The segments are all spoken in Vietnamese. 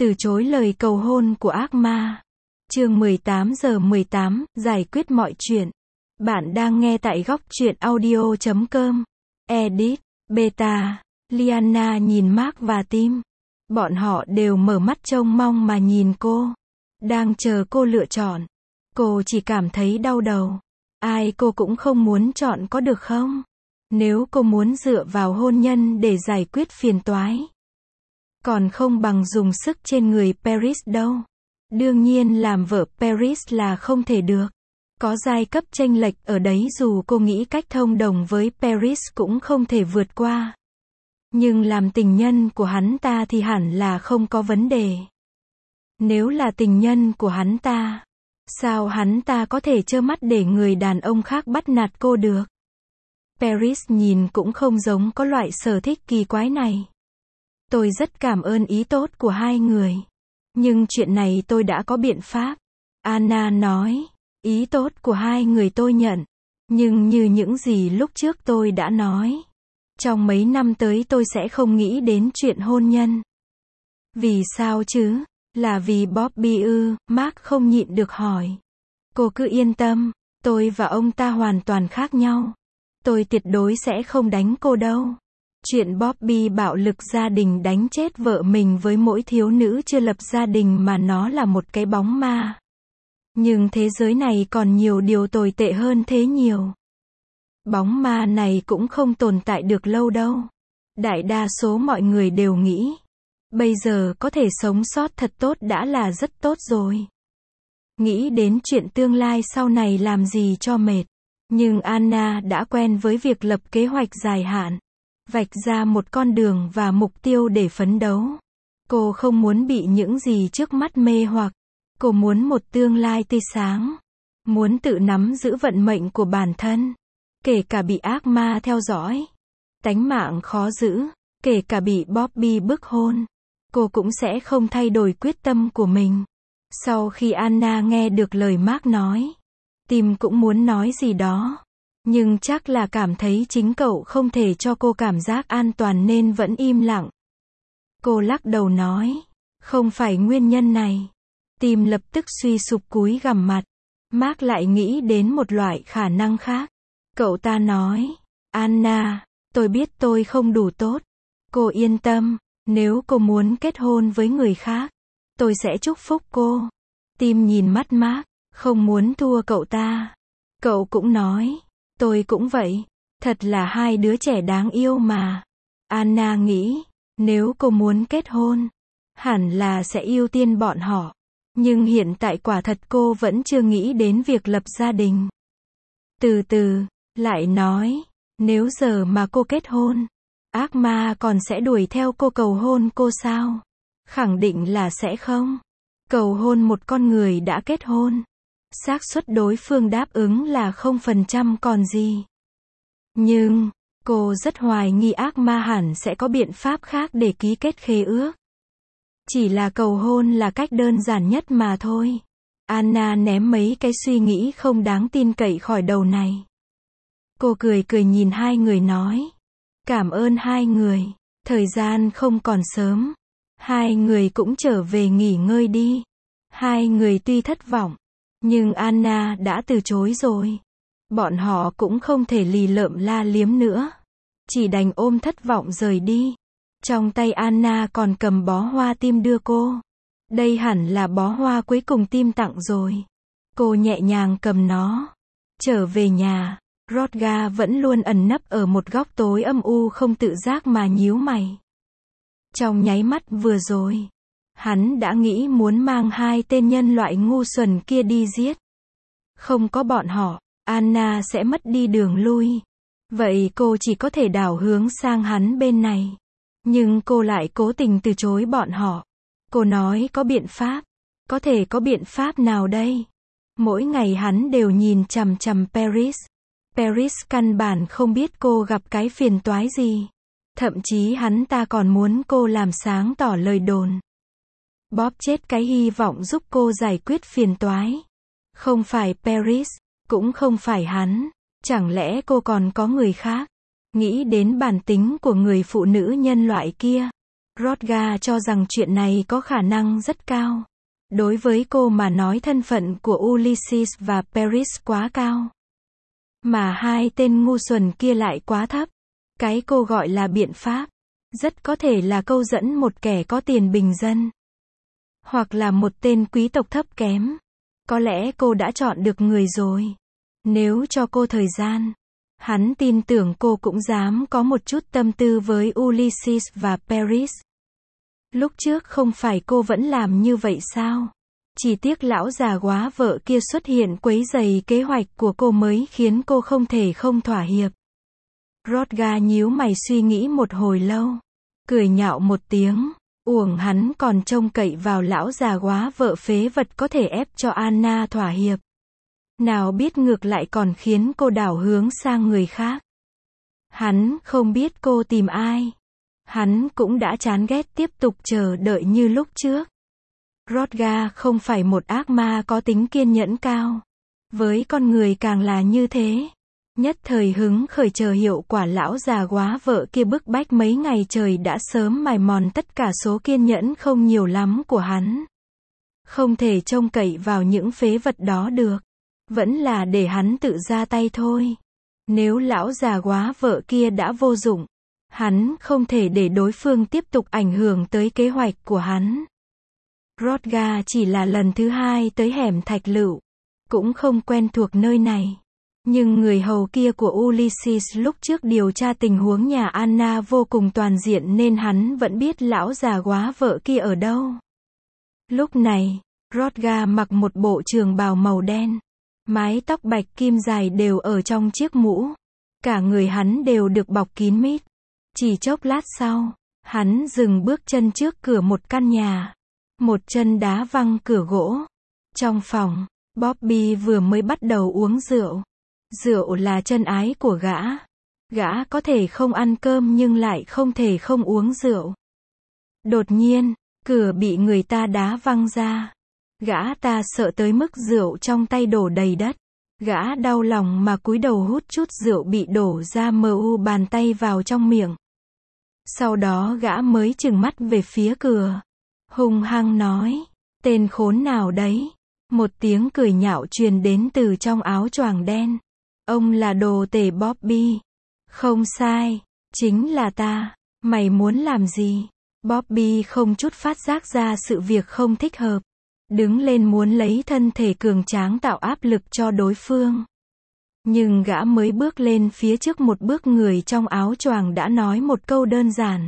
Từ chối lời cầu hôn của ác ma. Chương 18:18, giải quyết mọi chuyện. Bạn đang nghe tại góc truyện audio.com. Edit, Beta, Liana nhìn Mark và Tim. Bọn họ đều mở mắt trông mong mà nhìn cô. Đang chờ cô lựa chọn. Cô chỉ cảm thấy đau đầu. Ai cô cũng không muốn chọn có được không? Nếu cô muốn dựa vào hôn nhân để giải quyết phiền toái, còn không bằng dùng sức trên người Paris đâu. Đương nhiên làm vợ Paris là không thể được. Có giai cấp chênh lệch ở đấy, dù cô nghĩ cách thông đồng với Paris cũng không thể vượt qua. Nhưng làm tình nhân của hắn ta thì hẳn là không có vấn đề. Nếu là tình nhân của hắn ta, sao hắn ta có thể trơ mắt để người đàn ông khác bắt nạt cô được? Paris nhìn cũng không giống có loại sở thích kỳ quái này. Tôi rất cảm ơn ý tốt của hai người. Nhưng chuyện này tôi đã có biện pháp. Anna nói, ý tốt của hai người tôi nhận. Nhưng như những gì lúc trước tôi đã nói, trong mấy năm tới tôi sẽ không nghĩ đến chuyện hôn nhân. Vì sao chứ? Là vì Bobby ư? Mark không nhịn được hỏi. Cô cứ yên tâm, tôi và ông ta hoàn toàn khác nhau. Tôi tuyệt đối sẽ không đánh cô đâu. Chuyện Bobby bạo lực gia đình đánh chết vợ mình với mỗi thiếu nữ chưa lập gia đình mà nó là một cái bóng ma. Nhưng thế giới này còn nhiều điều tồi tệ hơn thế nhiều. Bóng ma này cũng không tồn tại được lâu đâu. Đại đa số mọi người đều nghĩ, bây giờ có thể sống sót thật tốt đã là rất tốt rồi. Nghĩ đến chuyện tương lai sau này làm gì cho mệt. Nhưng Anna đã quen với việc lập kế hoạch dài hạn. Vạch ra một con đường và mục tiêu để phấn đấu. Cô không muốn bị những gì trước mắt mê hoặc. Cô muốn một tương lai tươi sáng. Muốn tự nắm giữ vận mệnh của bản thân. Kể cả bị ác ma theo dõi. Tánh mạng khó giữ. Kể cả bị Bobby bức hôn. Cô cũng sẽ không thay đổi quyết tâm của mình. Sau khi Anna nghe được lời Mark nói, Tim cũng muốn nói gì đó. Nhưng chắc là cảm thấy chính cậu không thể cho cô cảm giác an toàn nên vẫn im lặng. Cô lắc đầu nói, không phải nguyên nhân này. Tim lập tức suy sụp cúi gằm mặt. Mark lại nghĩ đến một loại khả năng khác. Cậu ta nói, Anna, tôi biết tôi không đủ tốt. Cô yên tâm, nếu cô muốn kết hôn với người khác, tôi sẽ chúc phúc cô. Tim nhìn mắt Mark, không muốn thua cậu ta. Cậu cũng nói, tôi cũng vậy. Thật là hai đứa trẻ đáng yêu mà. Anna nghĩ, nếu cô muốn kết hôn, hẳn là sẽ ưu tiên bọn họ. Nhưng hiện tại quả thật cô vẫn chưa nghĩ đến việc lập gia đình. Từ từ, lại nói, nếu giờ mà cô kết hôn, ác ma còn sẽ đuổi theo cô cầu hôn cô sao? Khẳng định là sẽ không. Cầu hôn một con người đã kết hôn, xác suất đối phương đáp ứng là 0% còn gì. Nhưng, cô rất hoài nghi ác ma hẳn sẽ có biện pháp khác để ký kết khế ước. Chỉ là cầu hôn là cách đơn giản nhất mà thôi. Anna ném mấy cái suy nghĩ không đáng tin cậy khỏi đầu này. Cô cười cười nhìn hai người nói, cảm ơn hai người, thời gian không còn sớm. Hai người cũng trở về nghỉ ngơi đi. Hai người tuy thất vọng, nhưng Anna đã từ chối rồi. Bọn họ cũng không thể lì lợm la liếm nữa. Chỉ đành ôm thất vọng rời đi. Trong tay Anna còn cầm bó hoa Tim đưa cô. Đây hẳn là bó hoa cuối cùng Tim tặng rồi. Cô nhẹ nhàng cầm nó. Trở về nhà, Rodga vẫn luôn ẩn nấp ở một góc tối âm u không tự giác mà nhíu mày. Trong nháy mắt vừa rồi, hắn đã nghĩ muốn mang hai tên nhân loại ngu xuẩn kia đi giết. Không có bọn họ, Anna sẽ mất đi đường lui. Vậy cô chỉ có thể đảo hướng sang hắn bên này. Nhưng cô lại cố tình từ chối bọn họ. Cô nói có biện pháp. Có thể có biện pháp nào đây? Mỗi ngày hắn đều nhìn chằm chằm Paris. Paris căn bản không biết cô gặp cái phiền toái gì. Thậm chí hắn ta còn muốn cô làm sáng tỏ lời đồn. Bóp chết cái hy vọng giúp cô giải quyết phiền toái. Không phải Paris, cũng không phải hắn. Chẳng lẽ cô còn có người khác? Nghĩ đến bản tính của người phụ nữ nhân loại kia, Rodga cho rằng chuyện này có khả năng rất cao. Đối với cô mà nói thân phận của Ulysses và Paris quá cao. Mà hai tên ngu xuẩn kia lại quá thấp. Cái cô gọi là biện pháp. Rất có thể là câu dẫn một kẻ có tiền bình dân. Hoặc là một tên quý tộc thấp kém. Có lẽ cô đã chọn được người rồi. Nếu cho cô thời gian, hắn tin tưởng cô cũng dám có một chút tâm tư với Ulysses và Paris. Lúc trước không phải cô vẫn làm như vậy sao? Chỉ tiếc lão già quá vợ kia xuất hiện quấy rầy kế hoạch của cô mới khiến cô không thể không thỏa hiệp. Rodga nhíu mày suy nghĩ một hồi lâu. Cười nhạo một tiếng. Uổng hắn còn trông cậy vào lão già quá vợ phế vật có thể ép cho Anna thỏa hiệp. Nào biết ngược lại còn khiến cô đảo hướng sang người khác. Hắn không biết cô tìm ai. Hắn cũng đã chán ghét tiếp tục chờ đợi như lúc trước. Rodga không phải một ác ma có tính kiên nhẫn cao. Với con người càng là như thế. Nhất thời hứng khởi chờ hiệu quả lão già quá vợ kia bức bách mấy ngày trời đã sớm mài mòn tất cả số kiên nhẫn không nhiều lắm của hắn. Không thể trông cậy vào những phế vật đó được. Vẫn là để hắn tự ra tay thôi. Nếu lão già quá vợ kia đã vô dụng, hắn không thể để đối phương tiếp tục ảnh hưởng tới kế hoạch của hắn. Rodga chỉ là lần thứ hai tới hẻm thạch lựu. Cũng không quen thuộc nơi này. Nhưng người hầu kia của Ulysses lúc trước điều tra tình huống nhà Anna vô cùng toàn diện nên hắn vẫn biết lão già quá vợ kia ở đâu. Lúc này, Rodga mặc một bộ trường bào màu đen. Mái tóc bạch kim dài đều ở trong chiếc mũ. Cả người hắn đều được bọc kín mít. Chỉ chốc lát sau, hắn dừng bước chân trước cửa một căn nhà. Một chân đá văng cửa gỗ. Trong phòng, Bobby vừa mới bắt đầu uống rượu. Rượu là chân ái của gã. Gã có thể không ăn cơm nhưng lại không thể không uống rượu. Đột nhiên, cửa bị người ta đá văng ra. Gã ta sợ tới mức rượu trong tay đổ đầy đất. Gã đau lòng mà cúi đầu hút chút rượu bị đổ ra bàn tay vào trong miệng. Sau đó gã mới trừng mắt về phía cửa. Hung hăng nói, tên khốn nào đấy? Một tiếng cười nhạo truyền đến từ trong áo choàng đen. Ông là đồ tể Bobby. Không sai, chính là ta. Mày muốn làm gì? Bobby không chút phát giác ra sự việc không thích hợp. Đứng lên muốn lấy thân thể cường tráng tạo áp lực cho đối phương. Nhưng gã mới bước lên phía trước một bước, người trong áo choàng đã nói một câu đơn giản.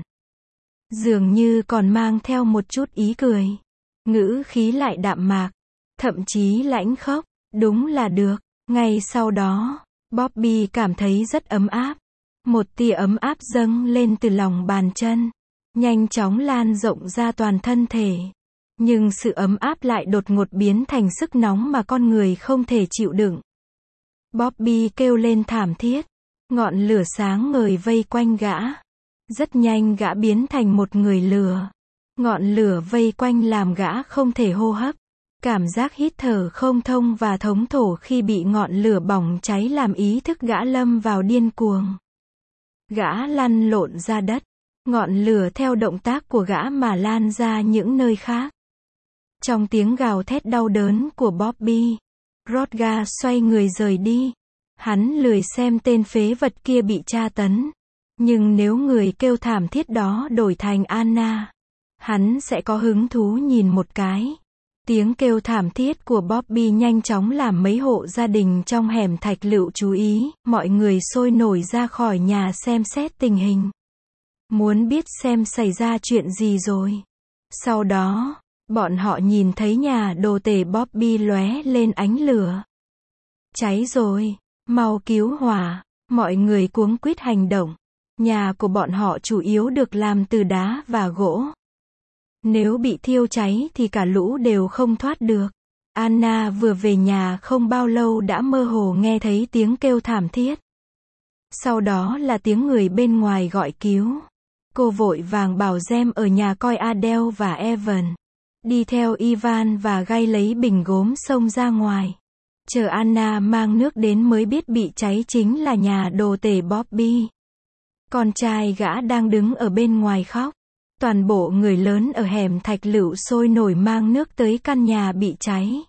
Dường như còn mang theo một chút ý cười. Ngữ khí lại đạm mạc. Thậm chí lãnh khốc. Đúng là được. Ngay sau đó, Bobby cảm thấy rất ấm áp. Một tia ấm áp dâng lên từ lòng bàn chân. Nhanh chóng lan rộng ra toàn thân thể. Nhưng sự ấm áp lại đột ngột biến thành sức nóng mà con người không thể chịu đựng. Bobby kêu lên thảm thiết. Ngọn lửa sáng ngời vây quanh gã. Rất nhanh gã biến thành một người lửa. Ngọn lửa vây quanh làm gã không thể hô hấp. Cảm giác hít thở không thông và thống thổ khi bị ngọn lửa bỏng cháy làm ý thức gã lâm vào điên cuồng. Gã lăn lộn ra đất. Ngọn lửa theo động tác của gã mà lan ra những nơi khác. Trong tiếng gào thét đau đớn của Bobby, Rodga xoay người rời đi. Hắn lười xem tên phế vật kia bị tra tấn. Nhưng nếu người kêu thảm thiết đó đổi thành Anna, hắn sẽ có hứng thú nhìn một cái. Tiếng kêu thảm thiết của Bobby nhanh chóng làm mấy hộ gia đình trong hẻm thạch lựu chú ý. Mọi người sôi nổi ra khỏi nhà xem xét tình hình. Muốn biết xem xảy ra chuyện gì rồi. Sau đó, bọn họ nhìn thấy nhà đồ tể Bobby lóe lên ánh lửa. Cháy rồi, mau cứu hỏa. Mọi người cuống quýt hành động. Nhà của bọn họ chủ yếu được làm từ đá và gỗ. Nếu bị thiêu cháy thì cả lũ đều không thoát được. Anna vừa về nhà không bao lâu đã mơ hồ nghe thấy tiếng kêu thảm thiết. Sau đó là tiếng người bên ngoài gọi cứu. Cô vội vàng bảo Jem ở nhà coi Adele và Evan. Đi theo Ivan và Guy lấy bình gốm xông ra ngoài. Chờ Anna mang nước đến mới biết bị cháy chính là nhà đồ tể Bobby. Con trai gã đang đứng ở bên ngoài khóc. Toàn bộ người lớn ở hẻm thạch lựu sôi nổi mang nước tới căn nhà bị cháy.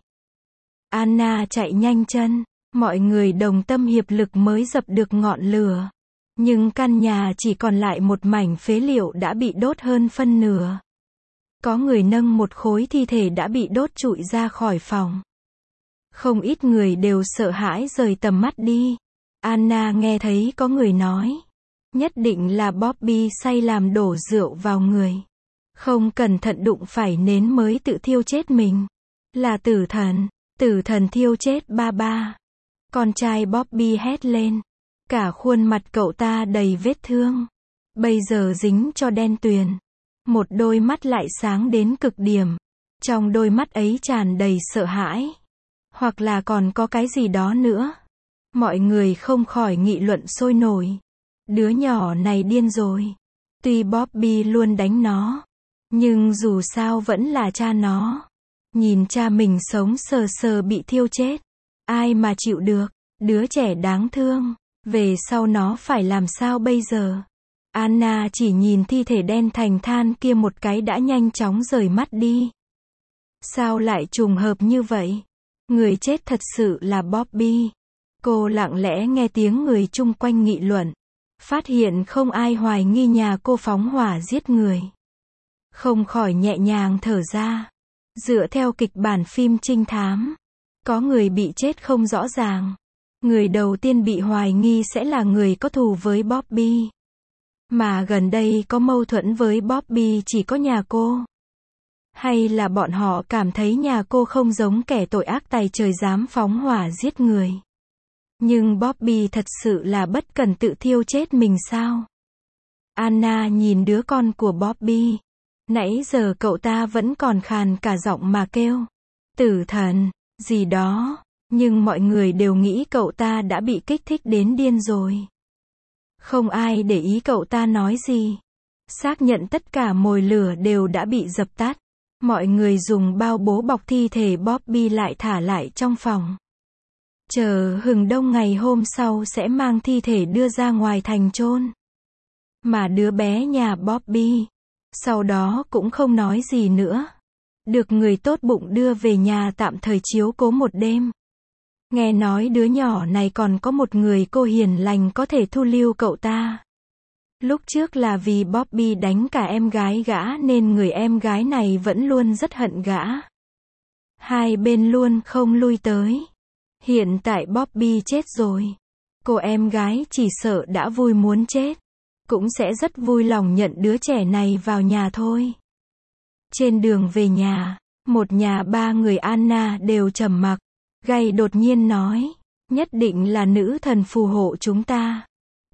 Anna chạy nhanh chân, mọi người đồng tâm hiệp lực mới dập được ngọn lửa. Nhưng căn nhà chỉ còn lại một mảnh phế liệu đã bị đốt hơn phân nửa. Có người nâng một khối thi thể đã bị đốt trụi ra khỏi phòng. Không ít người đều sợ hãi rời tầm mắt đi. Anna nghe thấy có người nói, nhất định là Bobby say làm đổ rượu vào người. Không cẩn thận đụng phải nến mới tự thiêu chết mình. Là tử thần thiêu chết ba ba. Con trai Bobby hét lên. Cả khuôn mặt cậu ta đầy vết thương. Bây giờ dính cho đen tuyền. Một đôi mắt lại sáng đến cực điểm. Trong đôi mắt ấy tràn đầy sợ hãi. Hoặc là còn có cái gì đó nữa. Mọi người không khỏi nghị luận sôi nổi. Đứa nhỏ này điên rồi. Tuy Bobby luôn đánh nó, nhưng dù sao vẫn là cha nó. Nhìn cha mình sống sờ sờ bị thiêu chết. Ai mà chịu được. Đứa trẻ đáng thương. Về sau nó phải làm sao bây giờ? Anna chỉ nhìn thi thể đen thành than kia một cái đã nhanh chóng rời mắt đi. Sao lại trùng hợp như vậy? Người chết thật sự là Bobby. Cô lặng lẽ nghe tiếng người chung quanh nghị luận. Phát hiện không ai hoài nghi nhà cô phóng hỏa giết người. Không khỏi nhẹ nhàng thở ra. Dựa theo kịch bản phim trinh thám, có người bị chết không rõ ràng. Người đầu tiên bị hoài nghi sẽ là người có thù với Bobby. Mà gần đây có mâu thuẫn với Bobby chỉ có nhà cô. Hay là bọn họ cảm thấy nhà cô không giống kẻ tội ác tày trời dám phóng hỏa giết người. Nhưng Bobby thật sự là bất cẩn tự thiêu chết mình sao? Anna nhìn đứa con của Bobby. Nãy giờ cậu ta vẫn còn khàn cả giọng mà kêu. Tử thần, gì đó. Nhưng mọi người đều nghĩ cậu ta đã bị kích thích đến điên rồi. Không ai để ý cậu ta nói gì. Xác nhận tất cả mồi lửa đều đã bị dập tắt. Mọi người dùng bao bố bọc thi thể Bobby lại thả lại trong phòng. Chờ hừng đông ngày hôm sau sẽ mang thi thể đưa ra ngoài thành chôn. Mà đứa bé nhà Bobby, sau đó cũng không nói gì nữa. Được người tốt bụng đưa về nhà tạm thời chiếu cố một đêm. Nghe nói đứa nhỏ này còn có một người cô hiền lành có thể thu lưu cậu ta. Lúc trước là vì Bobby đánh cả em gái gã nên người em gái này vẫn luôn rất hận gã. Hai bên luôn không lui tới. Hiện tại Bobby chết rồi. Cô em gái chỉ sợ đã vui muốn chết. Cũng sẽ rất vui lòng nhận đứa trẻ này vào nhà thôi. Trên đường về nhà, một nhà ba người Anna đều trầm mặc. Gay đột nhiên nói, nhất định là nữ thần phù hộ chúng ta.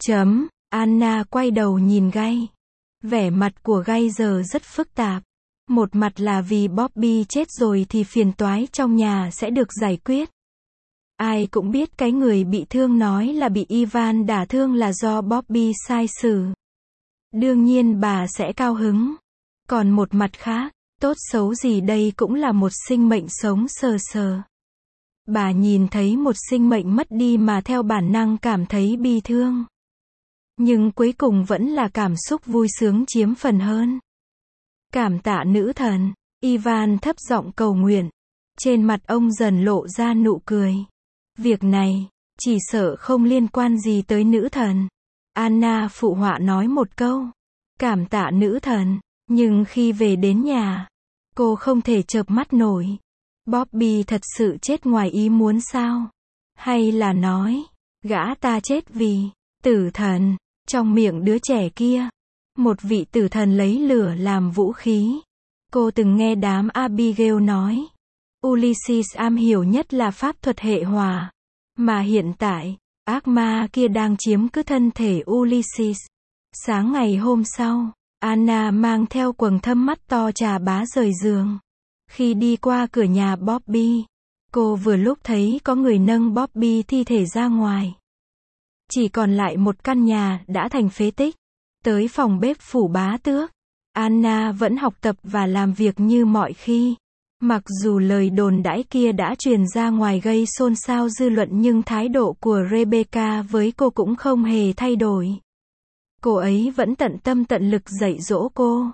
Anna quay đầu nhìn Gay. Vẻ mặt của Gay giờ rất phức tạp. Một mặt là vì Bobby chết rồi thì phiền toái trong nhà sẽ được giải quyết. Ai cũng biết cái người bị thương nói là bị Ivan đả thương là do Bobby sai xử. Đương nhiên bà sẽ cao hứng. Còn một mặt khác, tốt xấu gì đây cũng là một sinh mệnh sống sờ sờ. Bà nhìn thấy một sinh mệnh mất đi mà theo bản năng cảm thấy bi thương. Nhưng cuối cùng vẫn là cảm xúc vui sướng chiếm phần hơn. Cảm tạ nữ thần, Ivan thấp giọng cầu nguyện. Trên mặt ông dần lộ ra nụ cười. Việc này, chỉ sợ không liên quan gì tới nữ thần. Anna phụ họa nói một câu. Cảm tạ nữ thần, nhưng khi về đến nhà, cô không thể chợp mắt nổi. Bobby thật sự chết ngoài ý muốn sao? Hay là nói, gã ta chết vì tử thần, trong miệng đứa trẻ kia. Một vị tử thần lấy lửa làm vũ khí. Cô từng nghe đám Abigail nói. Ulysses am hiểu nhất là pháp thuật hệ hỏa. Mà hiện tại, ác ma kia đang chiếm cứ thân thể Ulysses. Sáng ngày hôm sau, Anna mang theo quầng thâm mắt to trà bá rời giường. Khi đi qua cửa nhà Bobby, cô vừa lúc thấy có người nâng Bobby thi thể ra ngoài. Chỉ còn lại một căn nhà đã thành phế tích. Tới phòng bếp phủ bá tước, Anna vẫn học tập và làm việc như mọi khi. Mặc dù lời đồn đãi kia đã truyền ra ngoài gây xôn xao dư luận nhưng thái độ của Rebecca với cô cũng không hề thay đổi. Cô ấy vẫn tận tâm tận lực dạy dỗ cô.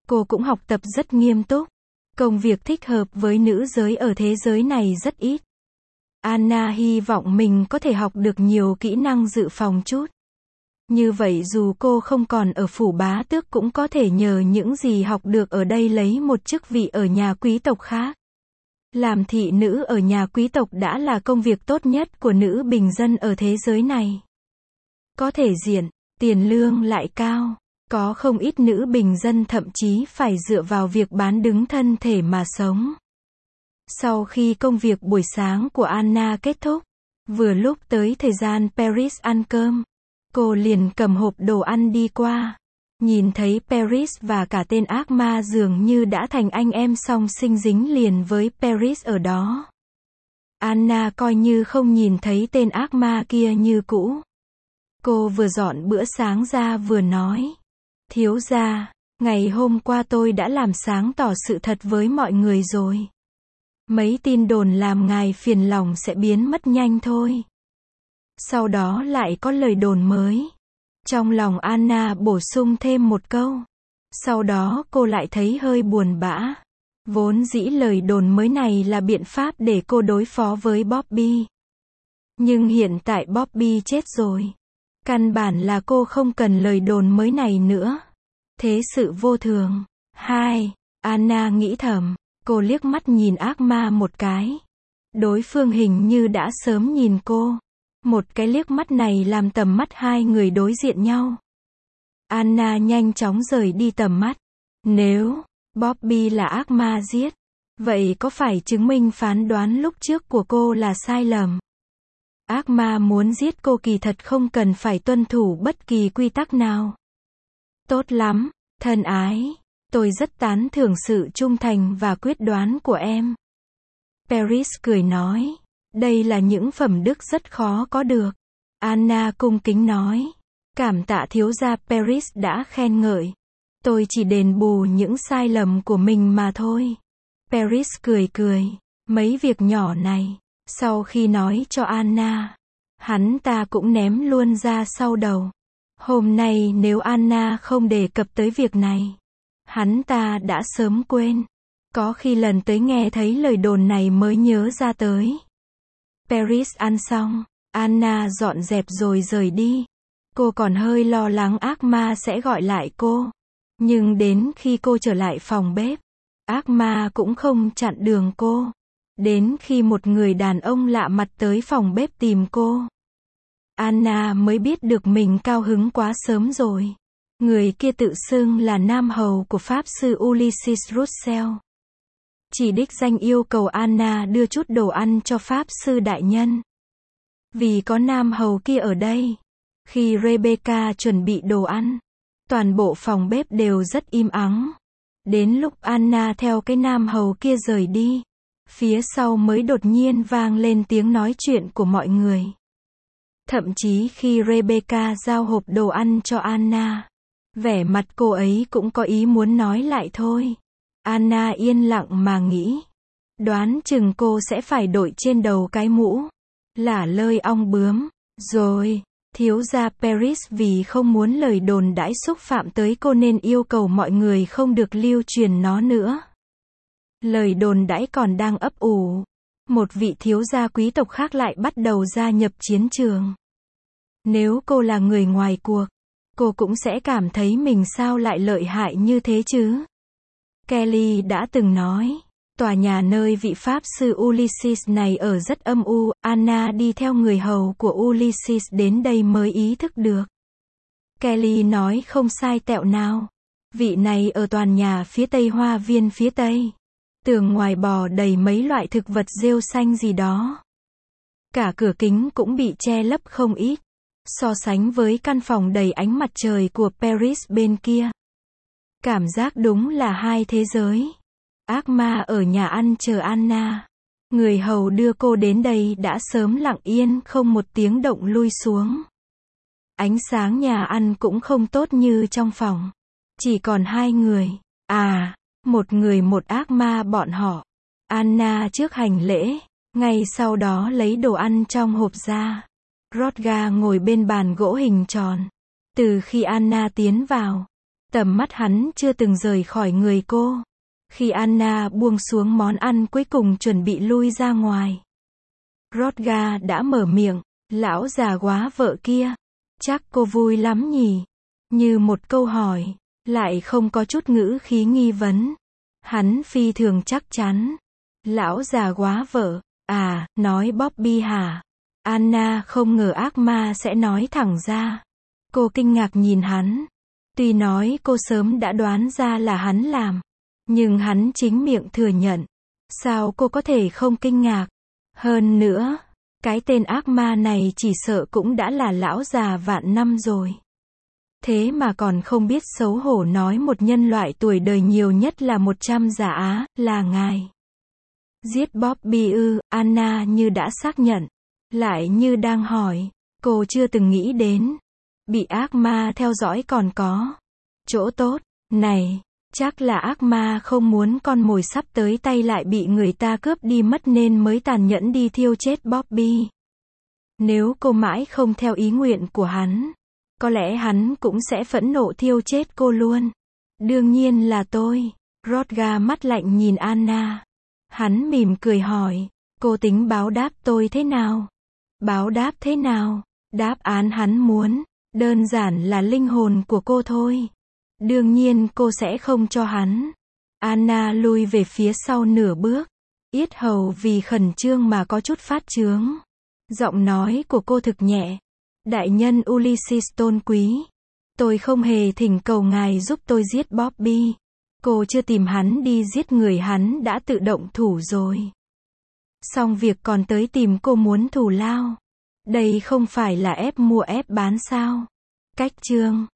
Cô cũng học tập rất nghiêm túc. Công việc thích hợp với nữ giới ở thế giới này rất ít. Anna hy vọng mình có thể học được nhiều kỹ năng dự phòng chút. Như vậy dù cô không còn ở phủ bá tước cũng có thể nhờ những gì học được ở đây lấy một chức vị ở nhà quý tộc khác. Làm thị nữ ở nhà quý tộc đã là công việc tốt nhất của nữ bình dân ở thế giới này. Có thể diện, tiền lương lại cao. Có không ít nữ bình dân thậm chí phải dựa vào việc bán đứng thân thể mà sống. Sau khi công việc buổi sáng của Anna kết thúc, vừa lúc tới thời gian Paris ăn cơm, cô liền cầm hộp đồ ăn đi qua. Nhìn thấy Paris và cả tên ác ma dường như đã thành anh em song sinh dính liền với Paris ở đó. Anna coi như không nhìn thấy tên ác ma kia như cũ. Cô vừa dọn bữa sáng ra vừa nói. Thiếu gia, ngày hôm qua tôi đã làm sáng tỏ sự thật với mọi người rồi. Mấy tin đồn làm ngài phiền lòng sẽ biến mất nhanh thôi. Sau đó lại có lời đồn mới. Trong lòng Anna bổ sung thêm một câu. Sau đó cô lại thấy hơi buồn bã. Vốn dĩ lời đồn mới này là biện pháp để cô đối phó với Bobby. Nhưng hiện tại Bobby chết rồi. Căn bản là cô không cần lời đồn mới này nữa. Thế sự vô thường. 2. Anna nghĩ thầm. Cô liếc mắt nhìn ác ma một cái. Đối phương hình như đã sớm nhìn cô. Một cái liếc mắt này làm tầm mắt hai người đối diện nhau. Anna nhanh chóng rời đi tầm mắt. Nếu Bobby là ác ma giết, vậy có phải chứng minh phán đoán lúc trước của cô là sai lầm? Ác ma muốn giết cô kỳ thật không cần phải tuân thủ bất kỳ quy tắc nào. Tốt lắm, thân ái. Tôi rất tán thưởng sự trung thành và quyết đoán của em. Paris cười nói. Đây là những phẩm đức rất khó có được. Anna cung kính nói. Cảm tạ thiếu gia Paris đã khen ngợi. Tôi chỉ đền bù những sai lầm của mình mà thôi. Paris cười cười. Mấy việc nhỏ này, sau khi nói cho Anna, hắn ta cũng ném luôn ra sau đầu. Hôm nay nếu Anna không đề cập tới việc này, hắn ta đã sớm quên. Có khi lần tới nghe thấy lời đồn này mới nhớ ra tới. Paris ăn xong, Anna dọn dẹp rồi rời đi. Cô còn hơi lo lắng ác ma sẽ gọi lại cô. Nhưng đến khi cô trở lại phòng bếp, ác ma cũng không chặn đường cô. Đến khi một người đàn ông lạ mặt tới phòng bếp tìm cô, Anna mới biết được mình cao hứng quá sớm rồi. Người kia tự xưng là nam hầu của Pháp sư Ulysses Russell. Chỉ đích danh yêu cầu Anna đưa chút đồ ăn cho Pháp sư đại nhân. Vì có nam hầu kia ở đây, khi Rebecca chuẩn bị đồ ăn, toàn bộ phòng bếp đều rất im ắng. Đến lúc Anna theo cái nam hầu kia rời đi, phía sau mới đột nhiên vang lên tiếng nói chuyện của mọi người. Thậm chí khi Rebecca giao hộp đồ ăn cho Anna, vẻ mặt cô ấy cũng có ý muốn nói lại thôi. Anna yên lặng mà nghĩ. Đoán chừng cô sẽ phải đội trên đầu cái mũ lả lơi ong bướm. Rồi, thiếu gia Paris vì không muốn lời đồn đãi xúc phạm tới cô nên yêu cầu mọi người không được lưu truyền nó nữa. Lời đồn đãi còn đang ấp ủ. Một vị thiếu gia quý tộc khác lại bắt đầu gia nhập chiến trường. Nếu cô là người ngoài cuộc, cô cũng sẽ cảm thấy mình sao lại lợi hại như thế chứ. Kelly đã từng nói, tòa nhà nơi vị Pháp sư Ulysses này ở rất âm u. Anna đi theo người hầu của Ulysses đến đây mới ý thức được. Kelly nói không sai tẹo nào. Vị này ở tòa nhà phía tây hoa viên phía tây. Tường ngoài bò đầy mấy loại thực vật rêu xanh gì đó. Cả cửa kính cũng bị che lấp không ít. So sánh với căn phòng đầy ánh mặt trời của Paris bên kia, cảm giác đúng là hai thế giới. Ác ma ở nhà ăn chờ Anna. Người hầu đưa cô đến đây đã sớm lặng yên không một tiếng động lui xuống. Ánh sáng nhà ăn cũng không tốt như trong phòng. Chỉ còn hai người. Một người một ác ma bọn họ. Anna trước hành lễ, ngay sau đó lấy đồ ăn trong hộp ra. Rodga ngồi bên bàn gỗ hình tròn. Từ khi Anna tiến vào, Tầm mắt hắn chưa từng rời khỏi người cô. Khi Anna buông xuống món ăn cuối cùng chuẩn bị lui ra ngoài, Rodga đã mở miệng, lão già quá vợ kia, chắc cô vui lắm nhỉ? Như một câu hỏi, lại không có chút ngữ khí nghi vấn. Hắn phi thường chắc chắn. Lão già quá vợ, à, nói Bobby hả? Anna không ngờ ác ma sẽ nói thẳng ra. Cô kinh ngạc nhìn hắn. Tuy nói cô sớm đã đoán ra là hắn làm, nhưng hắn chính miệng thừa nhận. Sao cô có thể không kinh ngạc? Hơn nữa, cái tên ác ma này chỉ sợ cũng đã là lão già vạn năm rồi. Thế mà còn không biết xấu hổ nói một nhân loại tuổi đời nhiều nhất là 100 giả á, là ngài. Giết Bobby ư? Anna như đã xác nhận, lại như đang hỏi. Cô chưa từng nghĩ đến, bị ác ma theo dõi còn có chỗ tốt. Này, chắc là ác ma không muốn con mồi sắp tới tay lại bị người ta cướp đi mất nên mới tàn nhẫn đi thiêu chết Bobby. Nếu cô mãi không theo ý nguyện của hắn, có lẽ hắn cũng sẽ phẫn nộ thiêu chết cô luôn. Đương nhiên là tôi. Rodga mắt lạnh nhìn Anna. Hắn mỉm cười hỏi, cô tính báo đáp tôi thế nào? Báo đáp thế nào? Đáp án hắn muốn, đơn giản là linh hồn của cô thôi. Đương nhiên cô sẽ không cho hắn. Anna lui về phía sau nửa bước. Yết hầu vì khẩn trương mà có chút phát chướng. Giọng nói của cô thực nhẹ. Đại nhân Ulysses tôn quý, tôi không hề thỉnh cầu ngài giúp tôi giết Bobby. Cô chưa tìm hắn đi giết người, hắn đã tự động thủ rồi. Xong việc còn tới tìm cô muốn thù lao. Đây không phải là ép mua ép bán sao? Cách chương